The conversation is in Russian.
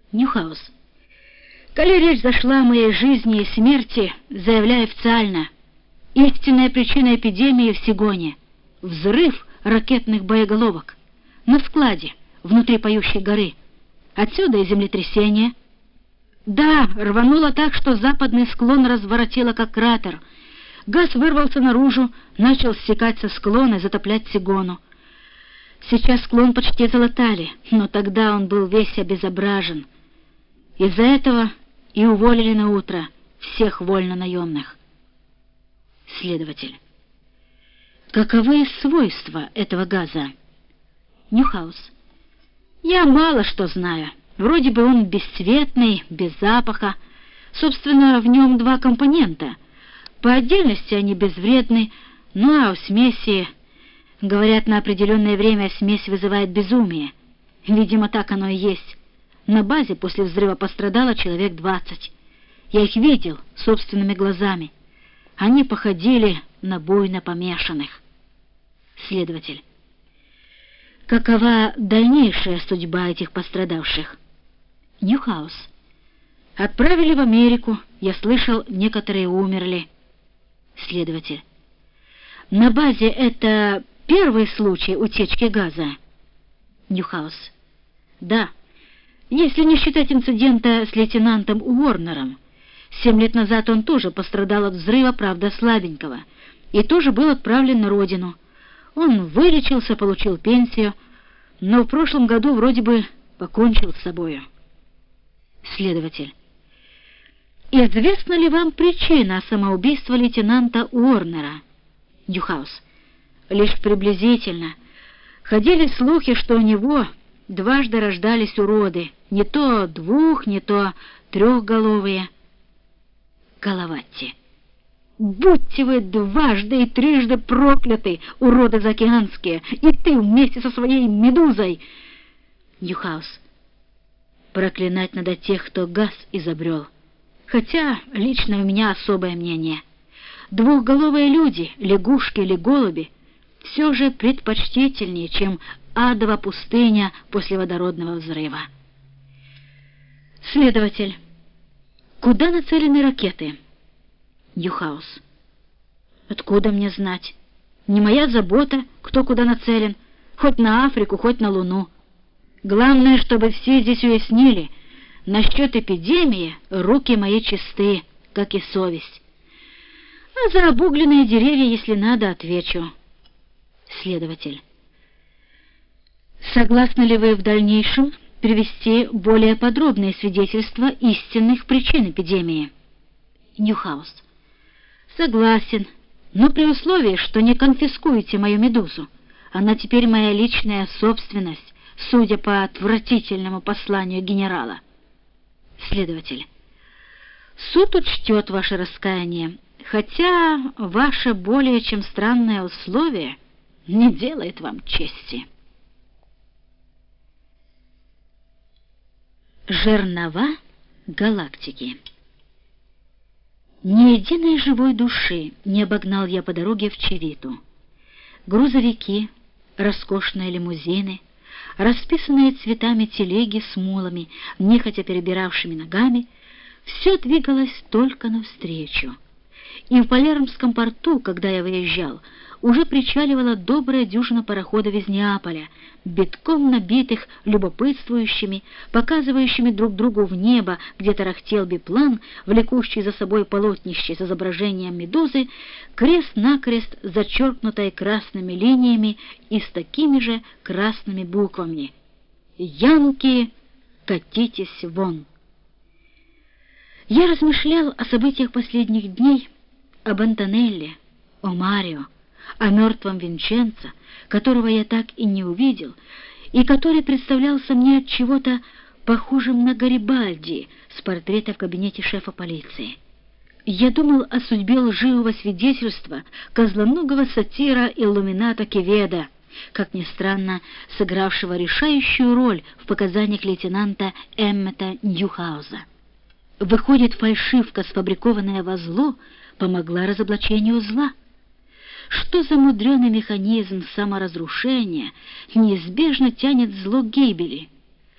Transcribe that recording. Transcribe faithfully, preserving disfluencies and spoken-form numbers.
Ньюхаус. Коли речь зашла о моей жизни и смерти, заявляю официально, истинная причина эпидемии в Сигоне — взрыв ракетных боеголовок на складе внутри Поющей горы. Отсюда и землетрясение. Да, рвануло так, что западный склон разворотило как кратер. Газ вырвался наружу, начал стекать со склона и затоплять Сигону. Сейчас склон почти залатали, но тогда он был весь обезображен. Из-за этого и уволили на утро всех вольно-наемных. Следователь. Каковы свойства этого газа? Ньюхаус. Я мало что знаю. Вроде бы он бесцветный, без запаха. Собственно, в нем два компонента. По отдельности они безвредны, ну а у смеси... Говорят, на определенное время смесь вызывает безумие. Видимо, так оно и есть. На базе после взрыва пострадало человек двадцать. Я их видел собственными глазами. Они походили на буйно помешанных. Следователь. Какова дальнейшая судьба этих пострадавших? Ньюхаус. Отправили в Америку. Я слышал, некоторые умерли. Следователь. На базе это первый случай утечки газа? Ньюхаус. Да, если не считать инцидента с лейтенантом Уорнером. Семь лет назад он тоже пострадал от взрыва, правда, слабенького, и тоже был отправлен на родину. Он вылечился, получил пенсию, но в прошлом году вроде бы покончил с собою. Следователь. Известна ли вам причина самоубийства лейтенанта Уорнера? Ньюхаус. Лишь приблизительно. Ходили слухи, что у него дважды рождались уроды, не то двух, не то трехголовые. Галаватти. Будьте вы дважды и трижды прокляты, уроды заокеанские, и ты вместе со своей медузой. Ньюхаус. Проклинать надо тех, кто газ изобрел. Хотя лично у меня особое мнение. Двухголовые люди, лягушки или голуби, все же предпочтительнее, чем адова пустыня после водородного взрыва. Следователь. Куда нацелены ракеты? Ньюхаус. Откуда мне знать? Не моя забота, кто куда нацелен, хоть на Африку, хоть на Луну. Главное, чтобы все здесь уяснили, насчет эпидемии руки мои чисты, как и совесть. А за обугленные деревья, если надо, отвечу. Следователь. Согласны ли вы в дальнейшем привести более подробные свидетельства истинных причин эпидемии? Ньюхаус. Согласен, но при условии, что не конфискуете мою медузу. Она теперь моя личная собственность, судя по отвратительному посланию генерала. Следователь. Суд учтет ваше раскаяние, хотя ваше более чем странное условие не делает вам чести. Жернова галактики. Ни единой живой души не обогнал я по дороге в Чивиту. Грузовики, роскошные лимузины, расписанные цветами телеги с мулами, нехотя перебиравшими ногами, все двигалось только навстречу. И в Палермском порту, когда я выезжал, уже причаливала добрая дюжина пароходов из Неаполя, битком набитых любопытствующими, показывающими друг другу в небо, где тарахтел биплан, влекущий за собой полотнище с изображением медузы, крест-накрест зачеркнутой красными линиями и с такими же красными буквами: «Янки, катитесь вон!». Я размышлял о событиях последних дней, об Антонелле, о Марио, о мертвом Винченцо, которого я так и не увидел, и который представлялся мне от чего-то похожим на Гарибальди с портрета в кабинете шефа полиции. Я думал о судьбе лживого свидетельства козлоногого сатира Иллумината Кеведа, как ни странно, сыгравшего решающую роль в показаниях лейтенанта Эммета Ньюхауза. Выходит, фальшивка, сфабрикованная во зло, помогла разоблачению зла. Что за мудреный механизм саморазрушения неизбежно тянет зло к гибели?